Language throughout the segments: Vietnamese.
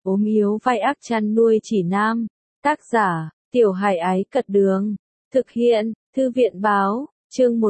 ốm yếu vai ác chăn nuôi chỉ nam. Tác giả, Tiểu Hải Ái Cật Đường. Thực hiện, Thư viện Báo, chương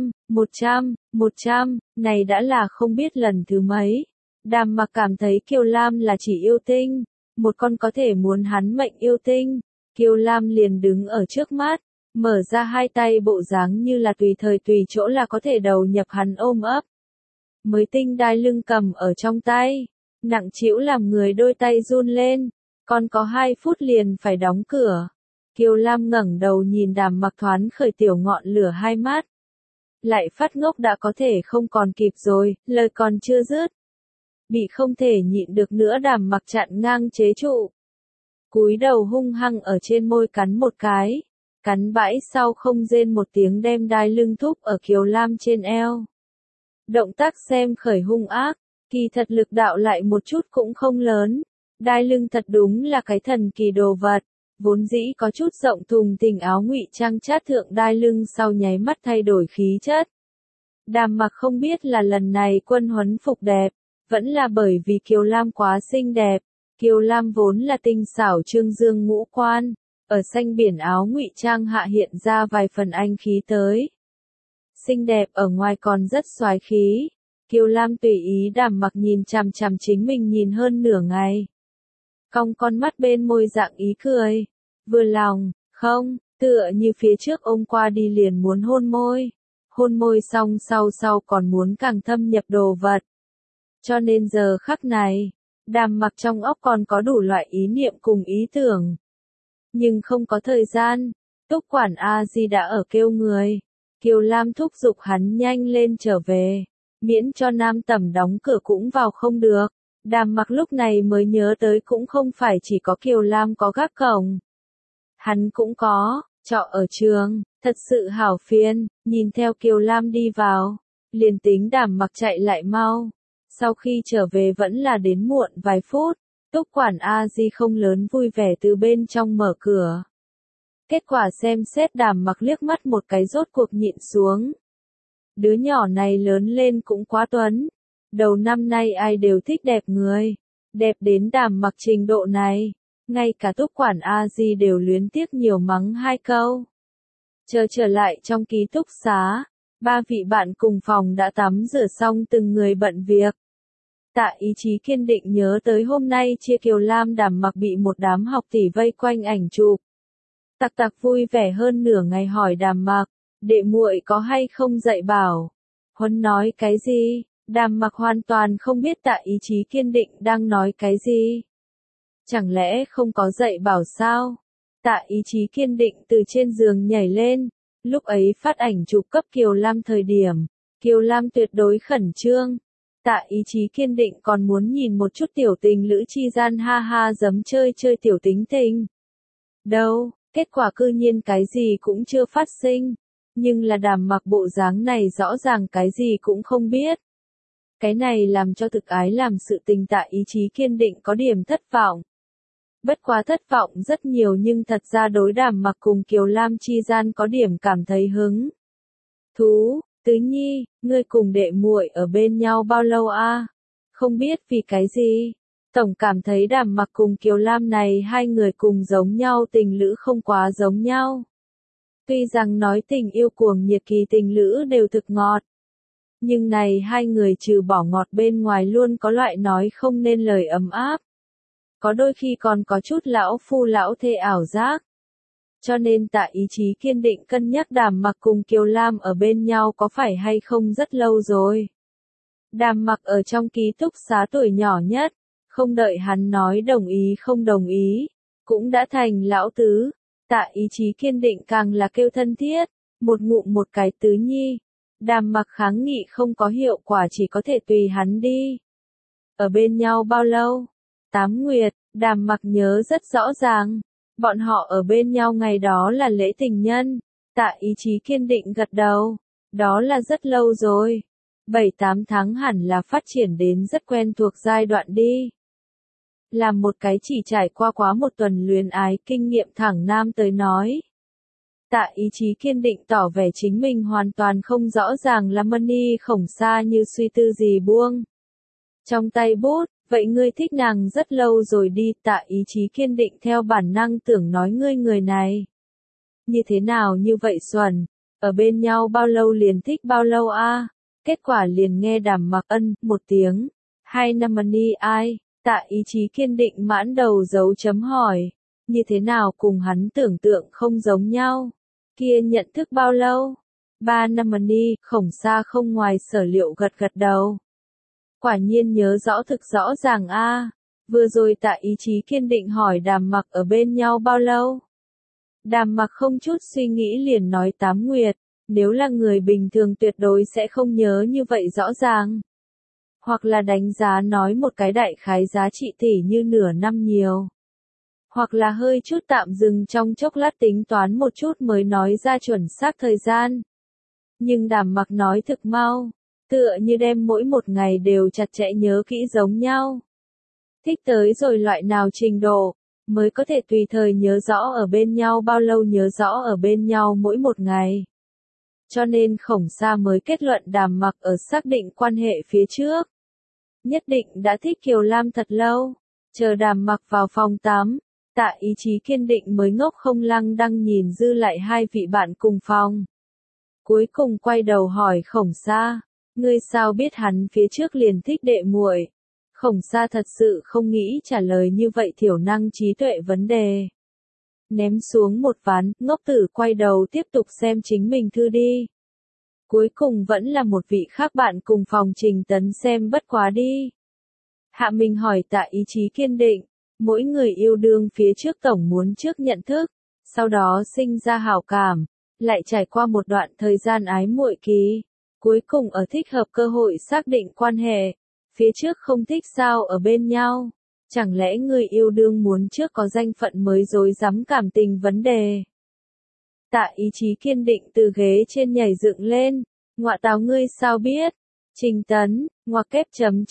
100, này đã là không biết lần thứ mấy. Đàm Mặc cảm thấy Kiều Lam là chỉ yêu tinh, một con có thể muốn hắn mệnh yêu tinh. Kiều Lam liền đứng ở trước mắt, mở ra hai tay bộ dáng như là tùy thời tùy chỗ là có thể đầu nhập hắn ôm ấp. Mới tinh đai lưng cầm ở trong tay, nặng trĩu làm người đôi tay run lên, còn có 2 phút liền phải đóng cửa. Kiều Lam ngẩng đầu nhìn Đàm Mặc thoáng khởi tiểu ngọn lửa hai mắt. Lại phát ngốc đã có thể không còn kịp rồi, lời còn chưa dứt. Bị không thể nhịn được nữa Đàm Mặc chặn ngang chế trụ. Cúi đầu hung hăng ở trên môi cắn một cái. Cắn bãi sau không rên một tiếng đem đai lưng thúc ở Kiều Lam trên eo. Động tác xem khởi hung ác, kỳ thật lực đạo lại một chút cũng không lớn. Đai lưng thật đúng là cái thần kỳ đồ vật. Vốn dĩ có chút rộng thùng thình áo ngụy trang chát thượng đai lưng sau nháy mắt thay đổi khí chất. Đàm Mặc không biết là lần này quân huấn phục đẹp, vẫn là bởi vì Kiều Lam quá xinh đẹp. Kiều Lam vốn là tinh xảo trương dương ngũ quan, ở xanh biển áo ngụy trang hạ hiện ra vài phần anh khí tới. Xinh đẹp ở ngoài còn rất xoái khí. Kiều Lam tùy ý Đàm Mặc nhìn chằm chằm chính mình nhìn hơn nửa ngày. Cong con mắt bên môi dạng ý cười. Vừa lòng, không, tựa như phía trước ôm qua đi liền muốn hôn môi. Hôn môi xong sau còn muốn càng thâm nhập đồ vật. Cho nên giờ khắc này, Đàm Mặc trong óc còn có đủ loại ý niệm cùng ý tưởng. Nhưng không có thời gian, Túc quản A Di đã ở kêu người. Kiều Lam thúc giục hắn nhanh lên trở về, miễn cho Nam Tẩm đóng cửa cũng vào không được. Đàm Mặc lúc này mới nhớ tới cũng không phải chỉ có Kiều Lam có gác cổng. Hắn cũng có, trọ ở trường, thật sự hảo phiền, nhìn theo Kiều Lam đi vào, liền tính Đàm Mặc chạy lại mau. Sau khi trở về vẫn là đến muộn vài phút, Túc quản A Di không lớn vui vẻ từ bên trong mở cửa. Kết quả xem xét Đàm Mặc liếc mắt một cái rốt cuộc nhịn xuống. Đứa nhỏ này lớn lên cũng quá tuấn. Đầu năm nay ai đều thích đẹp người. Đẹp đến Đàm Mặc trình độ này. Ngay cả Túc quản A Di đều luyến tiếc nhiều mắng 2 câu. Trở lại trong ký túc xá. 3 vị bạn cùng phòng đã tắm rửa xong từng người bận việc. Tạ Ý Chí kiên định nhớ tới hôm nay chia Kiều Lam Đàm Mặc bị một đám học tỷ vây quanh ảnh chụp. Tặc vui vẻ hơn nửa ngày hỏi Đàm Mặc, đệ muội có hay không dạy bảo. Huấn nói cái gì? Đàm Mặc hoàn toàn không biết Tạ Ý Chí kiên định đang nói cái gì. Chẳng lẽ không có dạy bảo sao? Tạ Ý Chí kiên định từ trên giường nhảy lên. Lúc ấy phát ảnh chụp cấp Kiều Lam thời điểm, Kiều Lam tuyệt đối khẩn trương. Tạ Ý Chí kiên định còn muốn nhìn một chút tiểu tình lữ chi gian ha ha giấm chơi tiểu tính tình. Đâu, kết quả cư nhiên cái gì cũng chưa phát sinh. Nhưng là Đàm Mặc bộ dáng này rõ ràng cái gì cũng không biết. Cái này làm cho thực ái làm sự tình Tạ Ý Chí kiên định có điểm thất vọng. Bất quá thất vọng rất nhiều nhưng thật ra đối Đàm Mặc cùng Kiều Lam chi gian có điểm cảm thấy hứng thú. Tứ Nhi, ngươi cùng đệ muội ở bên nhau bao lâu a? Không biết vì cái gì. Tổng cảm thấy Đàm Mặc cùng Kiều Lam này hai người cùng giống nhau tình lữ không quá giống nhau. Tuy rằng nói tình yêu cuồng nhiệt kỳ tình lữ đều thực ngọt. Nhưng này hai người trừ bỏ ngọt bên ngoài luôn có loại nói không nên lời ấm áp. Có đôi khi còn có chút lão phu lão thê ảo giác. Cho nên Tạ Ý Chí kiên định cân nhắc Đàm Mặc cùng Kiều Lam ở bên nhau có phải hay không rất lâu rồi. Đàm Mặc ở trong ký túc xá tuổi nhỏ nhất, không đợi hắn nói đồng ý không đồng ý, cũng đã thành lão tứ. Tạ Ý Chí kiên định càng là kêu thân thiết, một ngụm một cái tứ nhi. Đàm Mặc kháng nghị không có hiệu quả chỉ có thể tùy hắn đi. Ở bên nhau bao lâu? 8 nguyệt, Đàm Mặc nhớ rất rõ ràng. Bọn họ ở bên nhau ngày đó là lễ tình nhân. Tạ Ý Chí kiên định gật đầu. Đó là rất lâu rồi. 7-8 tháng hẳn là phát triển đến rất quen thuộc giai đoạn đi. Làm một cái chỉ trải qua quá một tuần luyến ái kinh nghiệm thẳng nam tới nói. Tạ Ý Chí kiên định tỏ vẻ chính mình hoàn toàn không rõ ràng là Mani Khổng Sa như suy tư gì buông. Trong tay bút, Vậy ngươi thích nàng rất lâu rồi đi, Tạ Ý Chí kiên định theo bản năng tưởng nói ngươi người này. Như thế nào như vậy xuẩn, ở bên nhau bao lâu liền thích bao lâu a? Kết quả liền nghe Đàm Mặc ân một tiếng. 2 năm ni ai? Tạ Ý Chí kiên định mãn đầu dấu chấm hỏi. Như thế nào cùng hắn tưởng tượng không giống nhau? Kia nhận thức bao lâu? 3 năm ni, Khổng Sa không ngoài sở liệu gật gật đầu. Quả nhiên nhớ rõ thực rõ ràng a. Vừa rồi Tạ Ý Chí kiên định hỏi Đàm Mặc ở bên nhau bao lâu? Đàm Mặc không chút suy nghĩ liền nói 8 nguyệt, nếu là người bình thường tuyệt đối sẽ không nhớ như vậy rõ ràng. Hoặc là đánh giá nói một cái đại khái giá trị tỷ như nửa năm nhiều. Hoặc là hơi chút tạm dừng trong chốc lát tính toán một chút mới nói ra chuẩn xác thời gian. Nhưng Đàm Mặc nói thực mau, tựa như đem mỗi một ngày đều chặt chẽ nhớ kỹ giống nhau. Thích tới rồi loại nào trình độ, mới có thể tùy thời nhớ rõ ở bên nhau bao lâu, nhớ rõ ở bên nhau mỗi một ngày. Cho nên Khổng Sa mới kết luận Đàm Mặc ở xác định quan hệ phía trước. Nhất định đã thích Kiều Lam thật lâu. Chờ Đàm Mặc vào phòng tắm, Tạ Ý Chí kiên định mới ngốc không lăng đăng nhìn dư lại hai vị bạn cùng phòng. Cuối cùng quay đầu hỏi Khổng Sa, ngươi sao biết hắn phía trước liền thích đệ muội? Khổng Sa thật sự không nghĩ trả lời như vậy thiểu năng trí tuệ vấn đề. Ném xuống một ván, ngốc tử quay đầu tiếp tục xem chính mình thư đi. Cuối cùng vẫn là một vị khác bạn cùng phòng Trình Tấn xem bất quá đi. Hạ Minh hỏi Tạ Ý Chí kiên định, mỗi người yêu đương phía trước tổng muốn trước nhận thức, sau đó sinh ra hảo cảm, lại trải qua một đoạn thời gian ái muội kỳ, cuối cùng ở thích hợp cơ hội xác định quan hệ, phía trước không thích sao ở bên nhau, chẳng lẽ người yêu đương muốn trước có danh phận mới dối dám cảm tình vấn đề. Tạ Ý Chí kiên định từ ghế trên nhảy dựng lên, ngọa táo ngươi sao biết? Trình Tấn, ngoặc kép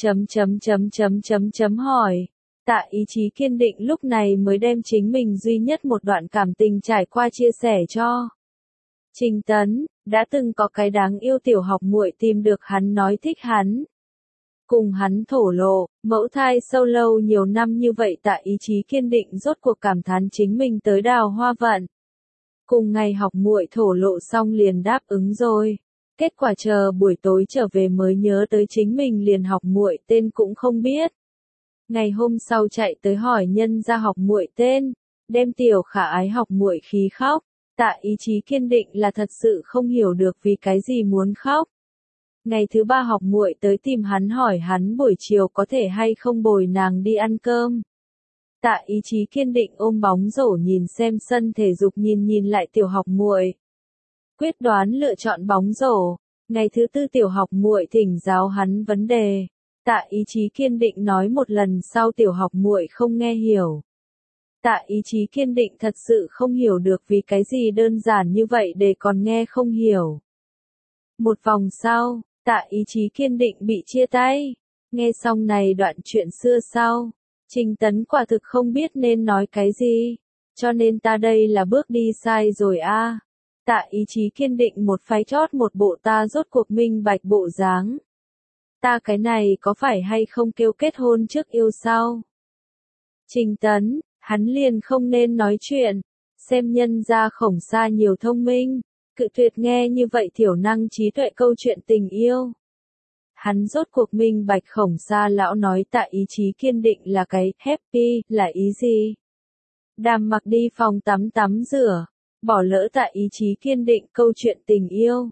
hỏi. Tạ Ý Chí kiên định lúc này mới đem chính mình duy nhất một đoạn cảm tình trải qua chia sẻ cho. Trình Tấn, đã từng có cái đáng yêu tiểu học muội tìm được hắn nói thích hắn. Cùng hắn thổ lộ, mẫu thai sâu lâu nhiều năm như vậy Tạ Ý Chí kiên định rốt cuộc cảm thán chính mình tới đào hoa vận. Cùng ngày học muội thổ lộ xong liền đáp ứng rồi. Kết quả chờ buổi tối trở về mới nhớ tới chính mình liền học muội tên cũng không biết. Ngày hôm sau chạy tới hỏi nhân ra học muội tên, đem tiểu khả ái học muội khí khóc. Tạ Ý Chí kiên định là thật sự không hiểu được vì cái gì muốn khóc. Ngày thứ ba học muội tới tìm hắn hỏi hắn buổi chiều có thể hay không bồi nàng đi ăn cơm. Tạ Ý Chí kiên định ôm bóng rổ nhìn xem sân thể dục nhìn lại tiểu học muội. Quyết đoán lựa chọn bóng rổ. Ngày thứ tư tiểu học muội thỉnh giáo hắn vấn đề. Tạ Ý Chí kiên định nói một lần sau tiểu học muội không nghe hiểu. Tạ Ý Chí kiên định thật sự không hiểu được vì cái gì đơn giản như vậy để còn nghe không hiểu. Một vòng sau, Tạ Ý Chí kiên định bị chia tay. Nghe xong này đoạn chuyện xưa sau, Trình Tấn quả thực không biết nên nói cái gì. Cho nên ta đây là bước đi sai rồi a. Tạ Ý Chí kiên định một phái chót một bộ ta rốt cuộc minh bạch bộ dáng. Ta cái này có phải hay không kêu kết hôn trước yêu sau? Trình Tấn, hắn liền không nên nói chuyện, xem nhân ra Khổng Sa nhiều thông minh, cự tuyệt nghe như vậy thiểu năng trí tuệ câu chuyện tình yêu. Hắn rốt cuộc minh bạch Khổng Sa lão nói Tạ Ý Chí kiên định là cái happy là ý gì? Đàm Mặc đi phòng tắm rửa, bỏ lỡ Tạ Ý Chí kiên định câu chuyện tình yêu.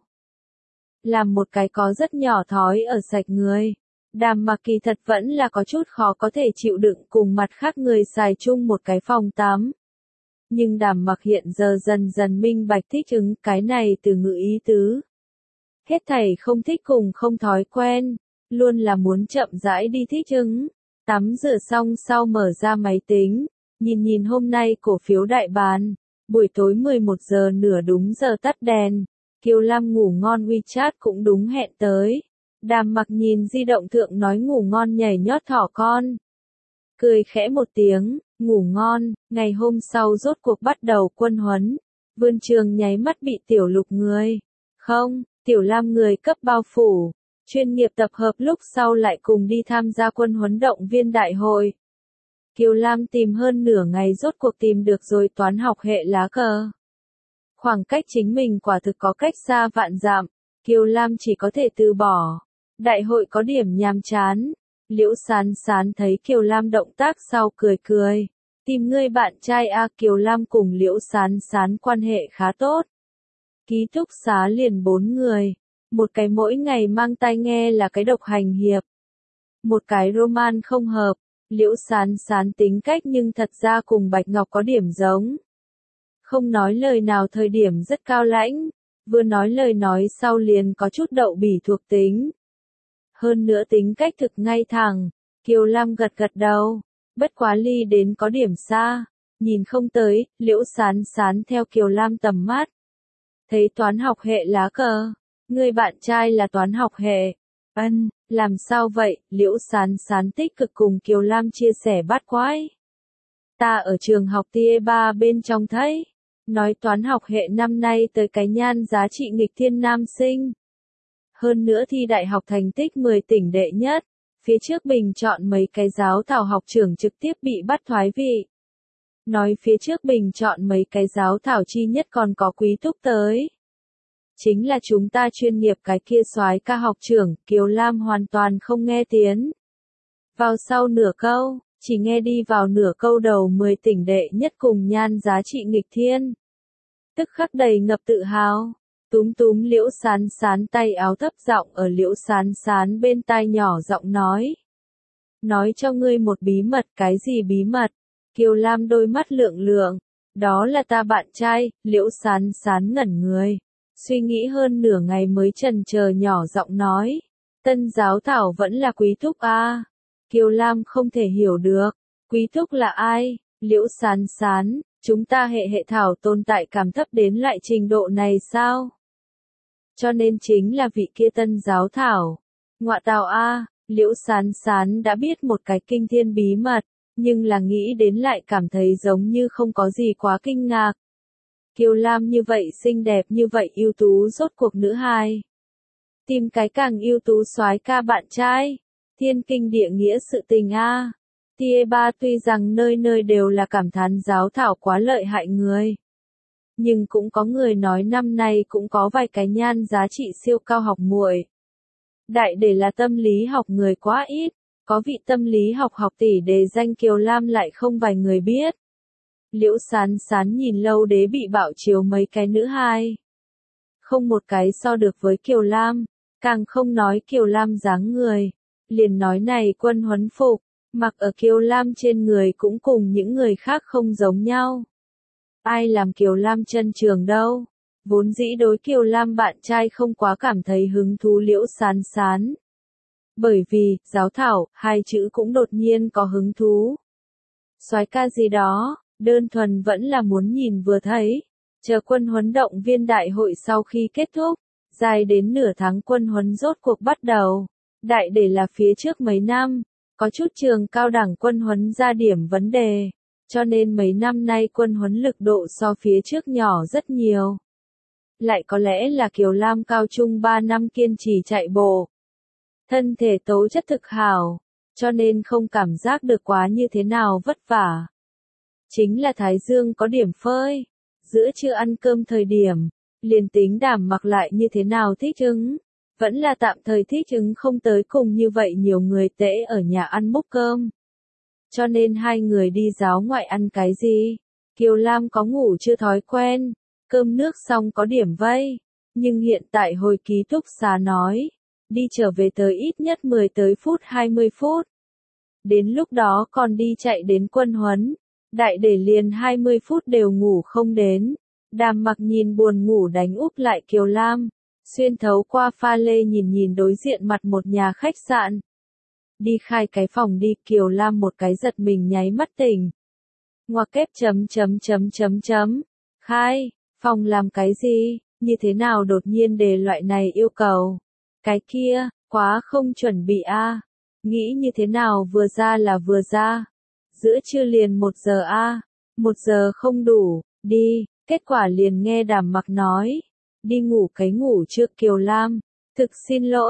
Làm một cái có rất nhỏ thói ở sạch người. Đàm Mặc kỳ thật vẫn là có chút khó có thể chịu đựng cùng mặt khác người xài chung một cái phòng tắm. Nhưng Đàm Mặc hiện giờ dần dần minh bạch thích ứng cái này từ ngữ ý tứ. Hết thảy không thích cùng không thói quen, luôn là muốn chậm rãi đi thích ứng. Tắm rửa xong sau mở ra máy tính, nhìn hôm nay cổ phiếu đại bán, buổi tối 11 giờ nửa đúng giờ tắt đèn, Kiều Lam ngủ ngon WeChat cũng đúng hẹn tới. Đàm Mặc nhìn di động thượng nói ngủ ngon nhảy nhót thỏ con. Cười khẽ một tiếng, ngủ ngon, ngày hôm sau rốt cuộc bắt đầu quân huấn. Vườn trường nháy mắt bị Tiểu Lục người. Không, Tiểu Lam người cấp bao phủ. chuyên nghiệp tập hợp lúc sau lại cùng đi tham gia quân huấn động viên đại hội. Kiều Lam tìm hơn nửa ngày rốt cuộc tìm được rồi toán học hệ lá cờ. Khoảng cách chính mình quả thực có cách xa vạn dặm, Kiều Lam chỉ có thể từ bỏ. Đại hội có điểm nhàm chán. Liễu Sán Sán thấy Kiều Lam động tác sau cười cười. Tìm ngươi bạn trai a. Kiều Lam cùng Liễu Sán Sán quan hệ khá tốt. Ký túc xá liền 4 người. Một cái mỗi ngày mang tai nghe là cái độc hành hiệp. Một cái roman không hợp. Liễu Sán Sán tính cách nhưng thật ra cùng Bạch Ngọc có điểm giống. Không nói lời nào thời điểm rất cao lãnh, vừa nói lời nói sau liền có chút đậu bỉ thuộc tính. Hơn nữa tính cách thực ngay thẳng, Kiều Lam gật gật đầu, bất quá ly đến có điểm xa, nhìn không tới, Liễu Sán Sán theo Kiều Lam tầm mắt. Thấy toán học hệ lá cờ, người bạn trai là toán học hệ. Làm sao vậy? Liễu Sán Sán tích cực cùng Kiều Lam chia sẻ bát quái. Ta ở trường học tia 3 bên trong thấy, nói toán học hệ năm nay tới cái nhan giá trị nghịch thiên nam sinh. Hơn nữa thi đại học thành tích 10 tỉnh đệ nhất, phía trước bình chọn mấy cái giáo thảo học trưởng trực tiếp bị bắt thoái vị. Nói phía trước bình chọn mấy cái giáo thảo chi nhất còn có Quý Túc tới. Chính là chúng ta chuyên nghiệp cái kia soái ca học trưởng, Kiều Lam hoàn toàn không nghe tiếng. Vào sau nửa câu, chỉ nghe đi vào nửa câu đầu 10 tỉnh đệ nhất cùng nhan giá trị nghịch thiên. Tức khắc đầy ngập tự hào, túm túm Liễu Sán Sán tay áo thấp giọng ở Liễu Sán Sán bên tai nhỏ giọng nói. Nói cho ngươi một bí mật. Cái gì bí mật? Kiều Lam đôi mắt lượng lượng. Đó là ta bạn trai. Liễu Sán Sán ngẩn người. Suy nghĩ hơn nửa ngày mới chần chờ nhỏ giọng nói. Tân giáo thảo vẫn là Quý Túc a. Kiều Lam không thể hiểu được. Quý Túc là ai? Liễu Sán Sán, chúng ta hệ thảo tồn tại cảm thấp đến lại trình độ này sao? Cho nên chính là vị kia tân giáo thảo. Ngọa tào a. Liễu Sán Sán đã biết một cái kinh thiên bí mật, nhưng là nghĩ đến lại cảm thấy giống như không có gì quá kinh ngạc. Kiều Lam như vậy xinh đẹp như vậy ưu tú rốt cuộc nữ hài. Tìm cái càng ưu tú soái ca bạn trai. Thiên kinh địa nghĩa sự tình a. Tia 3 tuy rằng nơi nơi đều là cảm thán giáo thảo quá lợi hại người. Nhưng cũng có người nói năm nay cũng có vài cái nhan giá trị siêu cao học muội. Đại để là tâm lý học người quá ít, có vị tâm lý học học tỷ đề danh Kiều Lam lại không vài người biết. Liễu Sán Sán nhìn lâu đế bị bạo chiếu mấy cái nữ hai. Không một cái so được với Kiều Lam, càng không nói Kiều Lam dáng người. Liền nói này quân huấn phục, mặc ở Kiều Lam trên người cũng cùng những người khác không giống nhau. Ai làm Kiều Lam chân trường đâu? Vốn dĩ đối Kiều Lam bạn trai không quá cảm thấy hứng thú Liễu Sán Sán. Bởi vì, giáo thảo, hai chữ cũng đột nhiên có hứng thú. Soái ca gì đó, đơn thuần vẫn là muốn nhìn vừa thấy. Chờ quân huấn động viên đại hội sau khi kết thúc, dài đến nửa tháng quân huấn rốt cuộc bắt đầu. Đại để là phía trước mấy năm, có chút trường cao đẳng quân huấn ra điểm vấn đề, cho nên mấy năm nay quân huấn lực độ so phía trước nhỏ rất nhiều. Lại có lẽ là Kiều Lam cao trung 3 năm kiên trì chạy bộ. Thân thể tố chất thực hảo, cho nên không cảm giác được quá như thế nào vất vả. Chính là Thái Dương có điểm phơi, giữa trưa ăn cơm thời điểm, liền tính đảm mặc lại như thế nào thích ứng. Vẫn là tạm thời thích ứng không tới cùng như vậy nhiều người tễ ở nhà ăn múc cơm. Cho nên hai người đi giáo ngoại ăn cái gì? Kiều Lam có ngủ chưa thói quen, cơm nước xong có điểm vây, nhưng hiện tại hồi ký túc xá nói, đi trở về tới ít nhất 10 tới phút 20 phút. Đến lúc đó còn đi chạy đến quân huấn, đại để liền 20 phút đều ngủ không đến. Đàm Mặc nhìn buồn ngủ đánh úp lại Kiều Lam. Xuyên thấu qua pha lê nhìn nhìn đối diện mặt một nhà khách sạn. Đi khai cái phòng đi, Kiều Lam một cái giật mình nháy mắt tỉnh. Ngoặc kép chấm. Khai, phòng làm cái gì, như thế nào đột nhiên đề loại này yêu cầu. Cái kia, quá không chuẩn bị a. Nghĩ như thế nào vừa ra là vừa ra. Giữa trưa liền 1 giờ a. 1 giờ không đủ, đi, kết quả liền nghe Đàm Mặc nói. Đi ngủ cái ngủ trước Kiều Lam. Thực xin lỗi,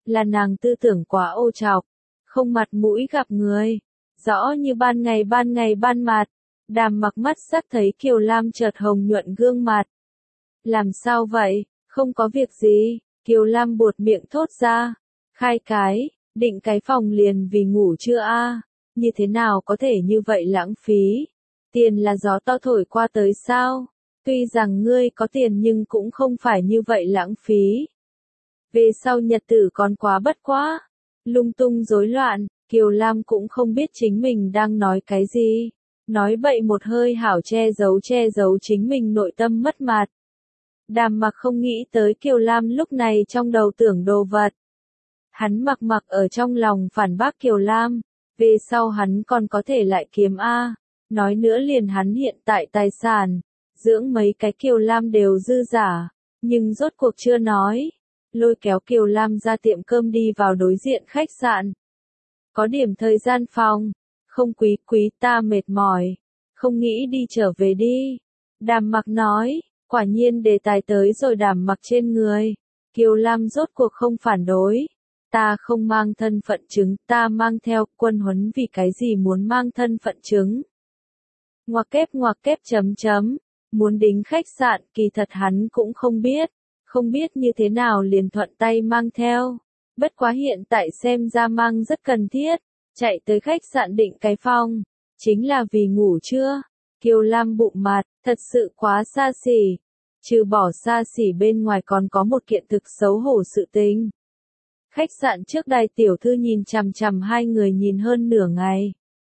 là nàng tư tưởng quá ô trọc, không mặt mũi gặp người, rõ như ban ngày ban mặt. Đàm Mặc mắt sắc thấy Kiều Lam chợt hồng nhuận gương mặt. Làm sao vậy, không có việc gì, Kiều Lam buột miệng thốt ra. Khai cái, định cái phòng liền vì ngủ chưa a? Như thế nào có thể như vậy lãng phí? Tiền là gió to thổi qua tới sao? Tuy rằng ngươi có tiền nhưng cũng không phải như vậy lãng phí. Về sau nhật tử còn quá bất quá, lung tung rối loạn, Kiều Lam cũng không biết chính mình đang nói cái gì. Nói bậy một hơi hảo che giấu chính mình nội tâm mất mặt. Đàm Mặc không nghĩ tới Kiều Lam lúc này trong đầu tưởng đồ vật. Hắn mặc ở trong lòng phản bác Kiều Lam, về sau hắn còn có thể lại kiếm A. Nói nữa liền hắn hiện tại tài sản, dưỡng mấy cái Kiều Lam đều dư giả, nhưng rốt cuộc chưa nói. Lôi kéo Kiều Lam ra tiệm cơm đi vào đối diện khách sạn. Có điểm thời gian phòng, không quý ta mệt mỏi, không nghĩ đi trở về đi. Đàm Mặc nói, quả nhiên đề tài tới rồi Đàm Mặc trên người. Kiều Lam rốt cuộc không phản đối. Ta không mang thân phận chứng, ta mang theo quân huấn vì cái gì muốn mang thân phận chứng. Ngoặc kép chấm. Muốn đính khách sạn kỳ thật hắn cũng không biết như thế nào liền thuận tay mang theo. Bất quá hiện tại xem ra mang rất cần thiết, chạy tới khách sạn định cái phòng, chính là vì ngủ trưa. Kiều Lam bụng mặt, thật sự quá xa xỉ. Trừ bỏ xa xỉ bên ngoài còn có một kiện thực xấu hổ sự tình. Khách sạn trước đài tiểu thư nhìn chằm chằm hai người nhìn hơn nửa ngày.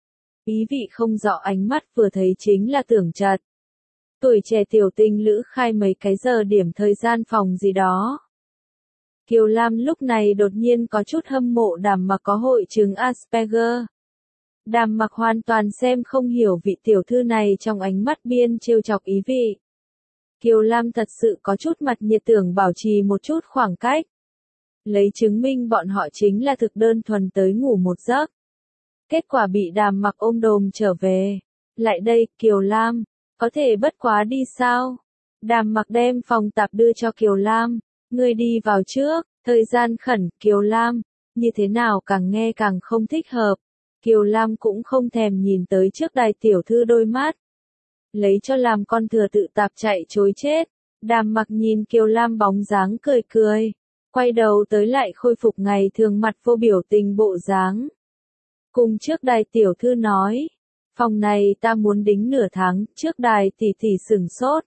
Ý vị không rõ ánh mắt vừa thấy chính là tưởng chật. Tuổi trẻ tiểu tình lữ khai mấy cái giờ điểm thời gian phòng gì đó. Kiều Lam lúc này đột nhiên có chút hâm mộ Đàm Mặc có hội chứng Asperger. Đàm Mặc hoàn toàn xem không hiểu vị tiểu thư này trong ánh mắt biên trêu chọc ý vị. Kiều Lam thật sự có chút mặt nhiệt tưởng bảo trì một chút khoảng cách. Lấy chứng minh bọn họ chính là thực đơn thuần tới ngủ một giấc. Kết quả bị Đàm Mặc ôm đồm trở về. Lại đây, Kiều Lam, có thể bất quá đi sao? Đàm Mặc đem phòng tạp đưa cho Kiều Lam. Ngươi đi vào trước, thời gian khẩn, Kiều Lam, như thế nào càng nghe càng không thích hợp. Kiều Lam cũng không thèm nhìn tới trước đài tiểu thư đôi mắt. Lấy cho làm con thừa tự tạp chạy chối chết. Đàm Mặc nhìn Kiều Lam bóng dáng cười. Quay đầu tới lại khôi phục ngày thường mặt vô biểu tình bộ dáng. Cùng trước đài tiểu thư nói. Phòng này ta muốn đính nửa tháng, trước đài tỷ sửng sốt.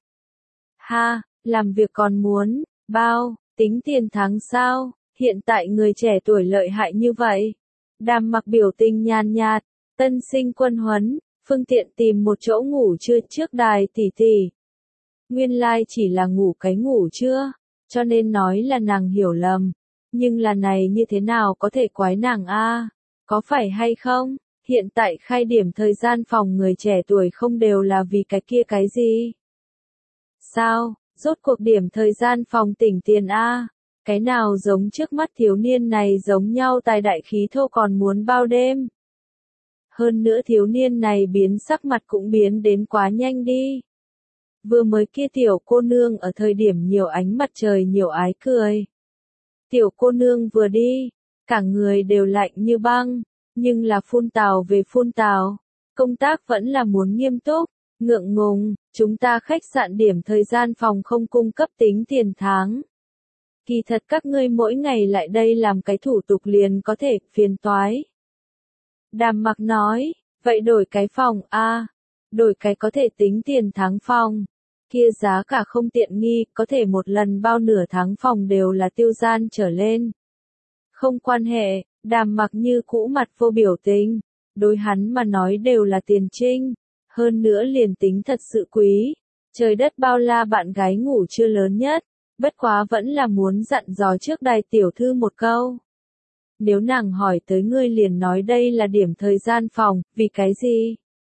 Ha, làm việc còn muốn, bao, tính tiền tháng sao, hiện tại người trẻ tuổi lợi hại như vậy. Đàm Mặc biểu tình nhàn nhạt, tân sinh quân huấn, phương tiện tìm một chỗ ngủ trưa trước đài tỷ. Nguyên lai chỉ là ngủ cái ngủ trưa, cho nên nói là nàng hiểu lầm. Nhưng là này như thế nào có thể quái nàng a? Có phải hay không? Hiện tại khai điểm thời gian phòng người trẻ tuổi không đều là vì cái kia cái gì? Sao? Rốt cuộc điểm thời gian phòng tỉnh tiền a? Cái nào giống trước mắt thiếu niên này giống nhau tài đại khí thô còn muốn bao đêm? Hơn nữa thiếu niên này biến sắc mặt cũng biến đến quá nhanh đi. Vừa mới kia tiểu cô nương ở thời điểm nhiều ánh mặt trời nhiều ái cười. Tiểu cô nương vừa đi, cả người đều lạnh như băng, nhưng là phun tào về phun tào. Công tác vẫn là muốn nghiêm túc, ngượng ngùng, chúng ta khách sạn điểm thời gian phòng không cung cấp tính tiền tháng. Kỳ thật các ngươi mỗi ngày lại đây làm cái thủ tục liền có thể phiền toái. Đàm Mặc nói, vậy đổi cái phòng a, đổi cái có thể tính tiền tháng phòng. Kia giá cả không tiện nghi, có thể một lần bao nửa tháng phòng đều là tiêu gian trở lên. Không quan hệ, Đàm Mặc như cũ mặt vô biểu tình, đối hắn mà nói đều là tiền trinh, hơn nữa liền tính thật sự quý. Trời đất bao la bạn gái ngủ chưa lớn nhất, bất quá vẫn là muốn dặn dò trước đài tiểu thư một câu. Nếu nàng hỏi tới ngươi liền nói đây là điểm thời gian phòng, vì cái gì?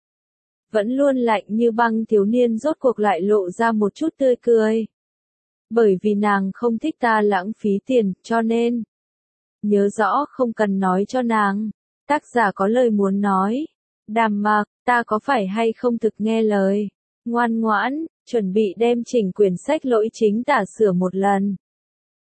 Vẫn luôn lạnh như băng thiếu niên rốt cuộc lại lộ ra một chút tươi cười. Bởi vì nàng không thích ta lãng phí tiền, cho nên. Nhớ rõ không cần nói cho nàng. Tác giả có lời muốn nói. Đàm Mặc, ta có phải hay không thực nghe lời? Ngoan ngoãn, chuẩn bị đem chỉnh quyển sách lỗi chính tả sửa một lần.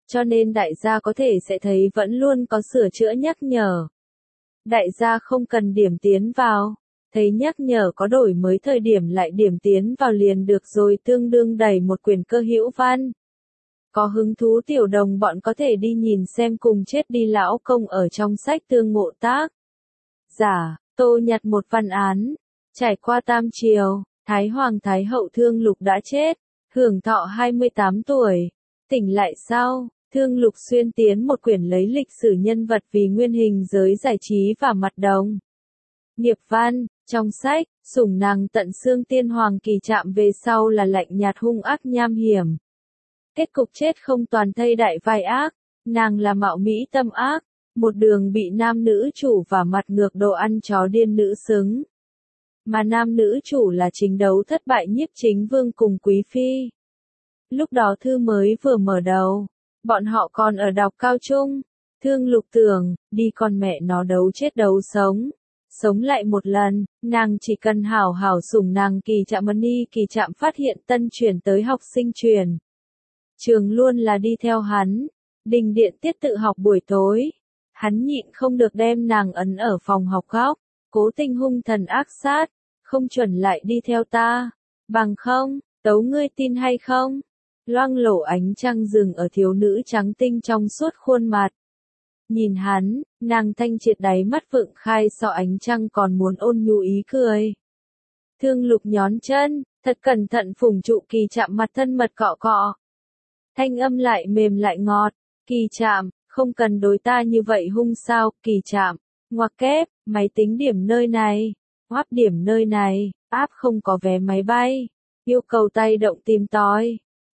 cho nên đại gia có thể sẽ thấy vẫn luôn có sửa chữa nhắc nhở. Đại gia không cần điểm tiến vào, thấy nhắc nhở có đổi mới thời điểm lại điểm tiến vào liền được rồi, tương đương đẩy một quyển cơ hữu văn. Có hứng thú tiểu đồng bọn có thể đi nhìn xem Cùng chết đi lão công ở trong sách Tương Ngộ Tác. Giả, Tô Nhặt một văn án. Trải qua tam triều, Thái Hoàng Thái Hậu Thương Lục đã chết, hưởng thọ 28 tuổi. Tỉnh lại sau, Thương Lục xuyên tiến một quyển lấy lịch sử nhân vật vì nguyên hình giới giải trí và mặt đồng. Nghiệp văn, trong sách, sủng nàng tận xương tiên hoàng Kỳ Trạm về sau là lạnh nhạt hung ác nham hiểm. Kết cục chết không toàn thây đại vai ác, nàng là mạo mỹ tâm ác, một đường bị nam nữ chủ và mặt ngược đồ ăn chó điên nữ xứng. Mà nam nữ chủ là chính đấu thất bại Nhiếp Chính Vương cùng Quý Phi. Lúc đó thư mới vừa mở đầu, bọn họ còn ở đọc cao trung. Thương Lục tưởng, đi con mẹ nó đấu chết đấu sống. Sống lại một lần, nàng chỉ cần hảo hảo sủng nàng Kỳ Trạm Mani. Kỳ Trạm phát hiện tân chuyển tới học sinh truyền trường luôn là đi theo hắn. Đình điện tiết tự học buổi tối, hắn nhịn không được đem nàng ấn ở phòng học góc, cố tình hung thần ác sát, không chuẩn lại đi theo ta, bằng không, tấu ngươi tin hay không? Loang lổ ánh trăng rừng ở thiếu nữ trắng tinh trong suốt khuôn mặt. Nhìn hắn, nàng thanh triệt đáy mắt vượng khai so ánh trăng còn muốn ôn nhu ý cười. Thương Lục nhón chân, thật cẩn thận phủng trụ Kỳ Trạm mặt thân mật cọ cọ. Thanh âm lại mềm lại ngọt, Kỳ Trạm, không cần đối ta như vậy hung sao, Kỳ Trạm, ngoặc kép, máy tính điểm nơi này, hoáp điểm nơi này, áp không có vé máy bay, yêu cầu tay động tìm tòi,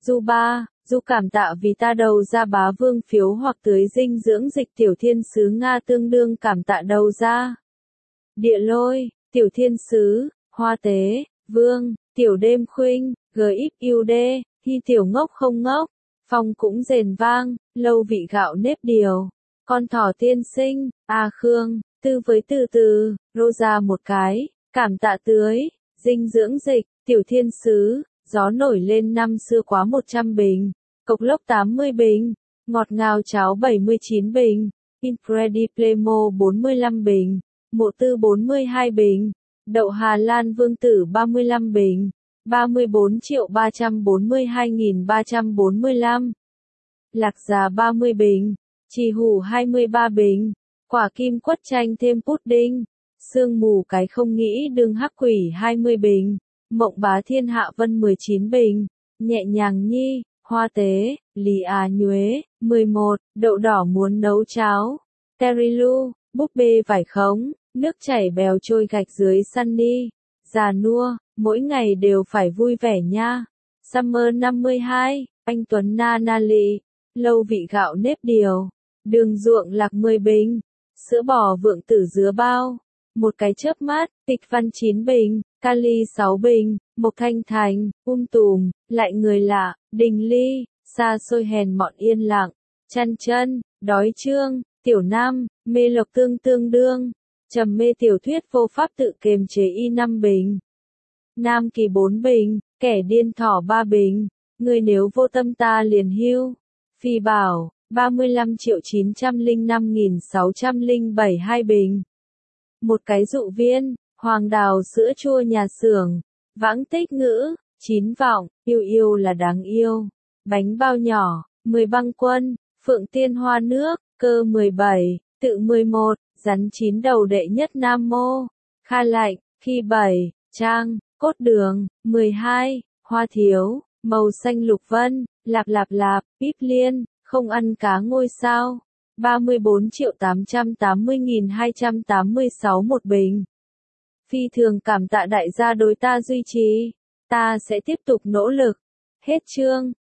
Du cảm tạ vì ta đầu ra bá vương phiếu hoặc tưới dinh dưỡng dịch Tiểu Thiên Sứ Nga tương đương cảm tạ đầu ra. Địa Lôi, Tiểu Thiên Sứ, Hoa Tế, Vương, Tiểu Đêm Khuynh, GXUD, Hi Tiểu Ngốc không ngốc. Phong cũng rền vang, lâu vị gạo nếp điều. Con thỏ tiên sinh, A Khương, tư với từ từ, rô ra một cái, cảm tạ tưới, dinh dưỡng dịch, Tiểu Thiên Sứ, gió nổi lên năm xưa quá 100 bình, cộc lốc 80 bình, ngọt ngào cháo 79 bình, Incrediplemo 45 bình, mộ tư 42 bình, đậu Hà Lan Vương Tử 35 bình. 34.342.345. Lạc Giá 30 bình. Trì Hủ 23 bình. Quả Kim Quất Chanh thêm pudding. Sương Mù Cái Không Nghĩ Đương Hắc Quỷ 20 bình. Mộng Bá Thiên Hạ Vân 19 bình. Nhẹ Nhàng Nhi, Hoa Tế, Lý Á Nhuế, 11. Đậu Đỏ Muốn Nấu Cháo. Terilu, Búp Bê Vải Khống, Nước Chảy Bèo Trôi Gạch Dưới Sunny. Già Nua, mỗi ngày đều phải vui vẻ nha. Summer 52, anh Tuấn Na Lị, lâu vị gạo nếp điều, đường ruộng lạc 10 bình, sữa bò vượng tử dứa bao, một cái chớp mắt, tịch văn 9 bình, kali 6 bình, mộc thanh thành, tùm, lại người lạ, đình ly, xa xôi hèn mọn yên lặng, chăn chân, đói trương, tiểu nam, mê lộc tương đương, trầm mê tiểu thuyết vô pháp tự kiềm chế y 5 bình. Nam Kỳ 4 bình, kẻ điên thỏ 3 bình, người nếu vô tâm ta liền hưu. Phi Bảo, 35.905.607 2 bình. Một cái dụ viên, Hoàng Đào sữa chua nhà xưởng, Vãng Tích Ngữ, 9 vọng, yêu là đáng yêu. Bánh bao nhỏ, 10 băng quân, Phượng Tiên Hoa Nước, cơ 17, tự 11, rắn 9 đầu đệ nhất Nam Mô. Kha Lạnh, khi 7, Trang, Cốt Đường, 12, Hoa Thiếu, màu xanh lục vân, lạp, bíp liên, không ăn cá ngôi sao. 34.880.286 một bình. Phi thường cảm tạ đại gia đối ta duy trì. Ta sẽ tiếp tục nỗ lực. Hết chương.